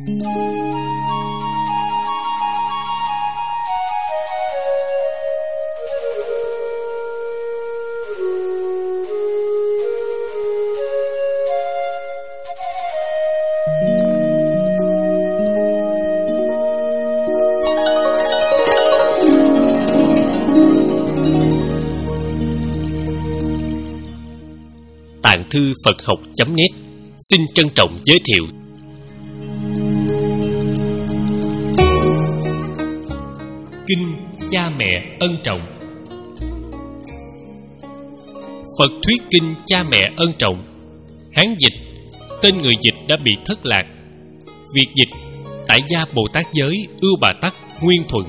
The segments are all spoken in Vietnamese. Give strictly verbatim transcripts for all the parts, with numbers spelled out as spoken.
Tạng thư Phật học chấm net xin trân trọng giới thiệu Kinh Cha Mẹ Ân Trọng. Phật thuyết kinh Cha Mẹ Ân Trọng. Hán dịch, tên người dịch đã bị thất lạc. Việt dịch, Tại gia Bồ Tát Giới Ưu Bà Tắc Nguyên Thuận.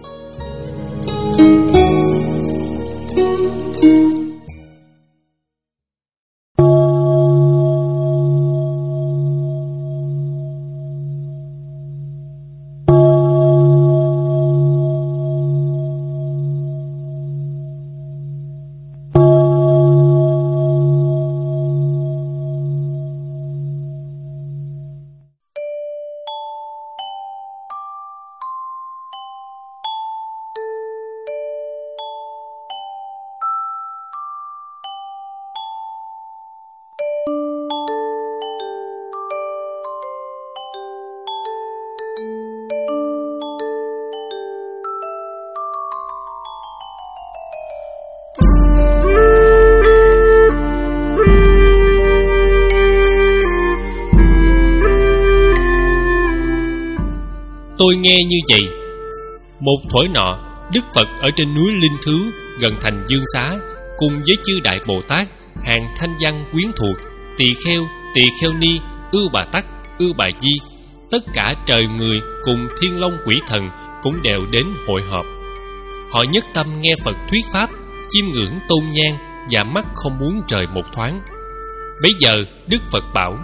Tôi nghe như vậy. Một thuở nọ, Đức Phật ở trên núi Linh Thứu gần thành Dương Xá, cùng với chư đại Bồ Tát, hàng thanh văn quyến thuộc, tỳ kheo, tỳ kheo ni, Ưu Bà Tắc, Ưu Bà Di, tất cả trời người cùng thiên long quỷ thần cũng đều đến hội họp. Họ nhất tâm nghe Phật thuyết pháp, chiêm ngưỡng tôn nhang và mắt không muốn rời một thoáng. Bấy giờ Đức Phật bảo: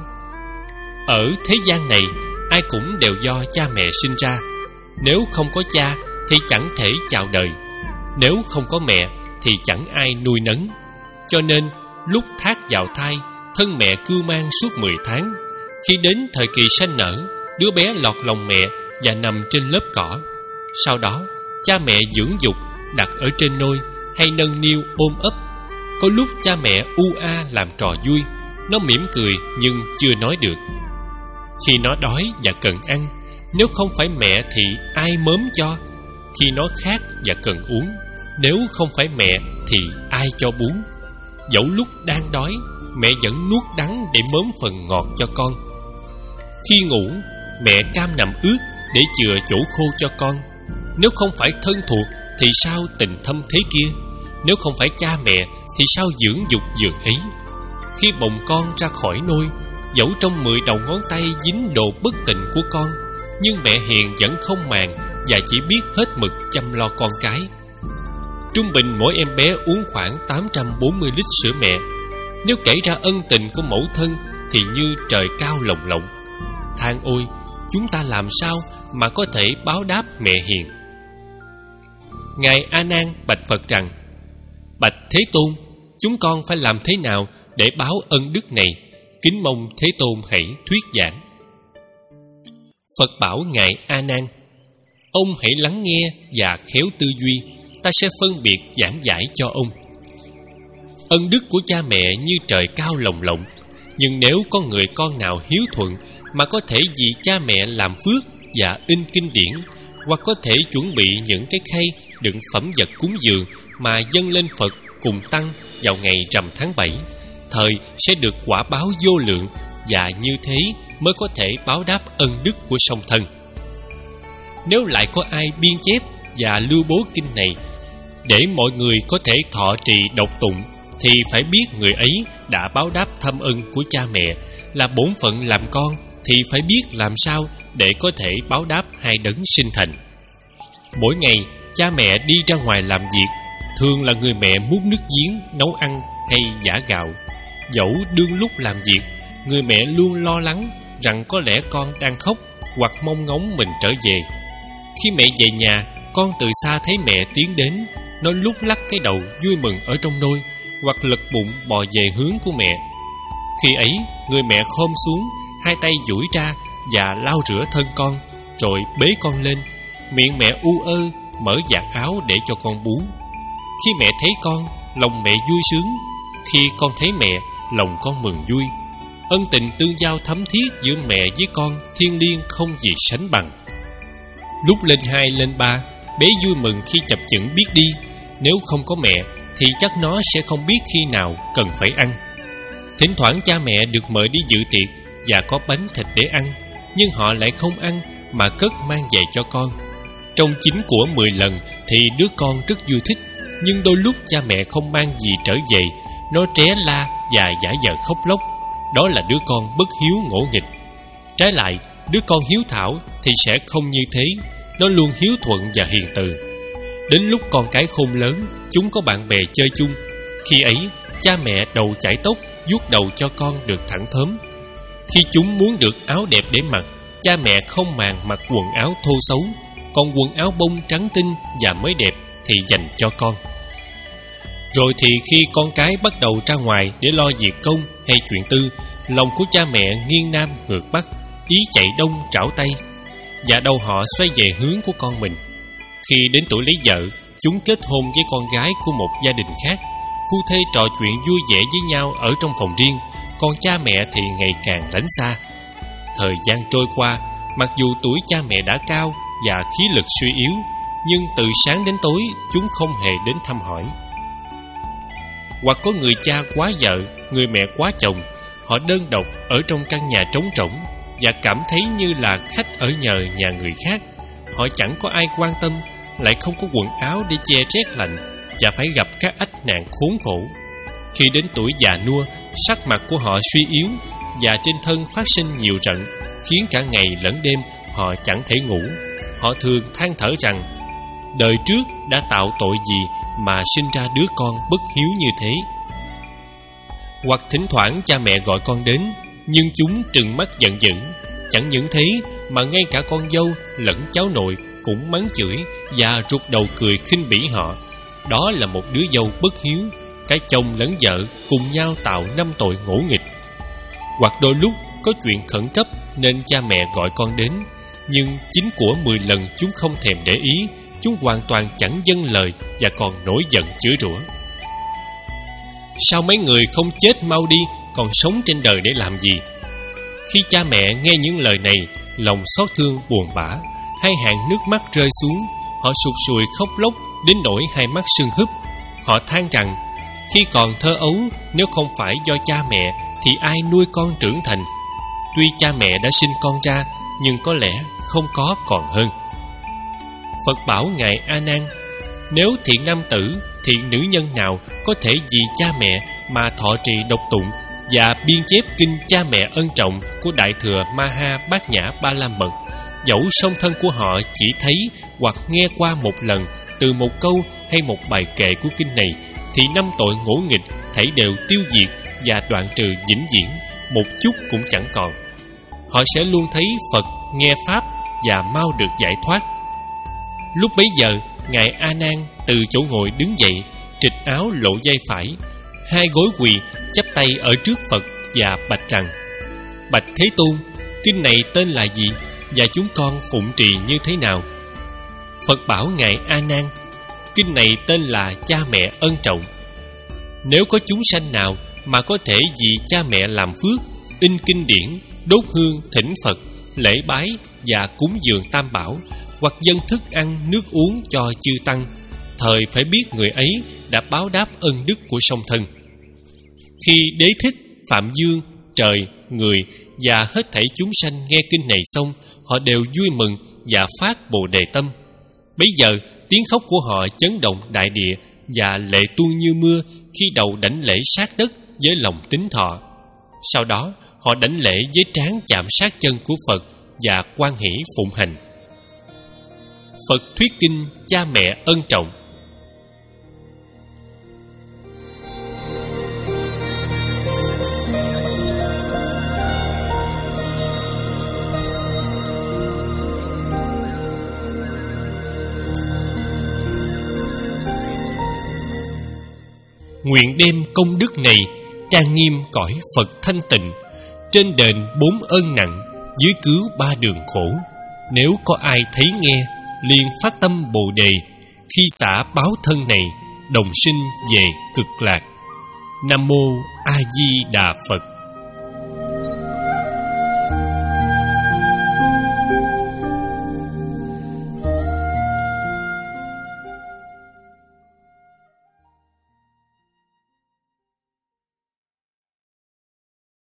ở thế gian này, ai cũng đều do cha mẹ sinh ra. Nếu không có cha thì chẳng thể chào đời. Nếu không có mẹ thì chẳng ai nuôi nấng. Cho nên lúc thác vào thai, thân mẹ cưu mang suốt mười tháng. Khi đến thời kỳ sanh nở, đứa bé lọt lòng mẹ và nằm trên lớp cỏ. Sau đó cha mẹ dưỡng dục, đặt ở trên nôi hay nâng niu ôm ấp. Có lúc cha mẹ u a làm trò vui. Nó mỉm cười nhưng chưa nói được. Khi nó đói và cần ăn, nếu không phải mẹ thì ai mớm cho? Khi nó khát và cần uống, nếu không phải mẹ thì ai cho bú? Dẫu lúc đang đói, mẹ vẫn nuốt đắng để mớm phần ngọt cho con. Khi ngủ, mẹ cam nằm ướt để chừa chỗ khô cho con. Nếu không phải thân thuộc thì sao tình thâm thế kia? Nếu không phải cha mẹ thì sao dưỡng dục dường ấy? Khi bồng con ra khỏi nôi, dẫu trong mười đầu ngón tay dính đồ bất tịnh của con, nhưng mẹ hiền vẫn không màng và chỉ biết hết mực chăm lo con cái. Trung bình mỗi em bé uống khoảng tám trăm bốn mươi lít sữa mẹ. Nếu kể ra ân tình của mẫu thân thì như trời cao lồng lộng. Than ôi, chúng ta làm sao mà có thể báo đáp mẹ hiền? Ngài A Nan bạch Phật rằng: bạch Thế Tôn, chúng con phải làm thế nào để báo ân đức này? Kính mong Thế Tôn hãy thuyết giảng. Phật bảo Ngài A Nan: ông hãy lắng nghe và khéo tư duy, ta sẽ phân biệt giảng giải cho ông. Ân đức của cha mẹ như trời cao lồng lộng, nhưng nếu có người con nào hiếu thuận mà có thể vì cha mẹ làm phước và in kinh điển, hoặc có thể chuẩn bị những cái khay đựng phẩm vật cúng dường mà dâng lên Phật cùng tăng vào ngày rằm tháng bảy, thời sẽ được quả báo vô lượng, và như thế mới có thể báo đáp ân đức của song thân. Nếu lại có ai biên chép và lưu bố kinh này để mọi người có thể thọ trì đọc tụng, thì phải biết người ấy đã báo đáp thâm ân của cha mẹ, là bổn phận làm con thì phải biết làm sao để có thể báo đáp hai đấng sinh thành. Mỗi ngày cha mẹ đi ra ngoài làm việc, thường là người mẹ múc nước giếng nấu ăn hay giã gạo. Dẫu đương lúc làm việc, người mẹ luôn lo lắng rằng có lẽ con đang khóc hoặc mong ngóng mình trở về. Khi mẹ về nhà, con từ xa thấy mẹ tiến đến, nó lúc lắc cái đầu vui mừng ở trong nôi, hoặc lật bụng bò về hướng của mẹ. Khi ấy, người mẹ khom xuống, hai tay duỗi ra và lau rửa thân con, rồi bế con lên. Miệng mẹ u ơ, mở vạt áo để cho con bú. Khi mẹ thấy con, lòng mẹ vui sướng. Khi con thấy mẹ, lòng con mừng vui. Ân tình tương giao thấm thiết giữa mẹ với con thiêng liêng không gì sánh bằng. Lúc lên hai lên ba, bé vui mừng khi chập chững biết đi. Nếu không có mẹ thì chắc nó sẽ không biết khi nào cần phải ăn. Thỉnh thoảng cha mẹ được mời đi dự tiệc và có bánh thịt để ăn, nhưng họ lại không ăn mà cất mang về cho con. Trong chín của mười lần thì đứa con rất vui thích, nhưng đôi lúc cha mẹ không mang gì trở về, nó tré la và giả vờ khóc lóc. Đó là đứa con bất hiếu ngỗ nghịch. Trái lại, đứa con hiếu thảo thì sẽ không như thế. Nó luôn hiếu thuận và hiền từ. Đến lúc con cái khôn lớn, chúng có bạn bè chơi chung. Khi ấy, cha mẹ đầu chải tóc, vuốt đầu cho con được thẳng thớm. Khi chúng muốn được áo đẹp để mặc, cha mẹ không màng mặc quần áo thô xấu, còn quần áo bông trắng tinh và mới đẹp thì dành cho con. Rồi thì khi con cái bắt đầu ra ngoài để lo việc công hay chuyện tư, lòng của cha mẹ nghiêng nam ngược bắc, ý chạy đông trảo tây, và đầu họ xoay về hướng của con mình. Khi đến tuổi lấy vợ, chúng kết hôn với con gái của một gia đình khác. Phu thê trò chuyện vui vẻ với nhau ở trong phòng riêng, còn cha mẹ thì ngày càng lánh xa. Thời gian trôi qua, mặc dù tuổi cha mẹ đã cao và khí lực suy yếu, nhưng từ sáng đến tối chúng không hề đến thăm hỏi. Hoặc có người cha quá vợ, người mẹ quá chồng, họ đơn độc ở trong căn nhà trống rỗng và cảm thấy như là khách ở nhờ nhà người khác. Họ chẳng có ai quan tâm, lại không có quần áo để che rét lạnh, và phải gặp các ách nạn khốn khổ. Khi đến tuổi già nua, sắc mặt của họ suy yếu và trên thân phát sinh nhiều rận, khiến cả ngày lẫn đêm họ chẳng thể ngủ. Họ thường than thở rằng đời trước đã tạo tội gì mà sinh ra đứa con bất hiếu như thế. Hoặc thỉnh thoảng cha mẹ gọi con đến, nhưng chúng trừng mắt giận dữ. Chẳng những thế mà ngay cả con dâu lẫn cháu nội cũng mắng chửi và rụt đầu cười khinh bỉ họ. Đó là một đứa dâu bất hiếu. Cả chồng lẫn vợ cùng nhau tạo năm tội ngỗ nghịch. Hoặc đôi lúc có chuyện khẩn cấp nên cha mẹ gọi con đến, nhưng chín của mười lần chúng không thèm để ý. Chúng hoàn toàn chẳng vâng lời và còn nổi giận chửi rủa. Sao mấy người không chết mau đi, còn sống trên đời để làm gì? Khi cha mẹ nghe những lời này, lòng xót thương buồn bã, hai hàng nước mắt rơi xuống. Họ sụt sùi khóc lóc đến nỗi hai mắt sưng húp. Họ than rằng khi còn thơ ấu, nếu không phải do cha mẹ thì ai nuôi con trưởng thành. Tuy cha mẹ đã sinh con ra, nhưng có lẽ không có còn hơn. Phật bảo ngài A Nan: nếu thiện nam tử, thiện nữ nhân nào có thể vì cha mẹ mà thọ trì độc tụng và biên chép kinh cha mẹ ân trọng của Đại thừa Maha Bát Nhã Ba La Mật, dẫu song thân của họ chỉ thấy hoặc nghe qua một lần từ một câu hay một bài kệ của kinh này, thì năm tội ngỗ nghịch thảy đều tiêu diệt và đoạn trừ vĩnh viễn, một chút cũng chẳng còn. Họ sẽ luôn thấy Phật, nghe Pháp và mau được giải thoát. Lúc bấy giờ, ngài A Nan từ chỗ ngồi đứng dậy, trịch áo lộ vai phải, hai gối quỳ chắp tay ở trước Phật và bạch rằng: bạch Thế Tôn, kinh này tên là gì và chúng con phụng trì như thế nào? Phật bảo ngài A Nan: kinh này tên là cha mẹ ân trọng. Nếu có chúng sanh nào mà có thể vì cha mẹ làm phước, in kinh điển, đốt hương thỉnh Phật, lễ bái và cúng dường tam bảo, hoặc dâng thức ăn nước uống cho chư tăng, thời phải biết người ấy đã báo đáp ân đức của song thân. Khi Đế Thích, Phạm Dương, trời, người và hết thảy chúng sanh nghe kinh này xong, họ đều vui mừng và phát Bồ Đề tâm. Bấy giờ tiếng khóc của họ chấn động đại địa và lệ tuôn như mưa khi đầu đảnh lễ sát đất với lòng tín thọ. Sau đó họ đảnh lễ với trán chạm sát chân của Phật và hoan hỷ phụng hành. Phật thuyết kinh cha mẹ ân trọng. Nguyện đem công đức này trang nghiêm cõi Phật thanh tịnh, trên đền bốn ơn nặng, dưới cứu ba đường khổ. Nếu có ai thấy nghe, liền phát tâm Bồ Đề, khi xả báo thân này, đồng sinh về cực lạc. Nam mô A Di Đà Phật.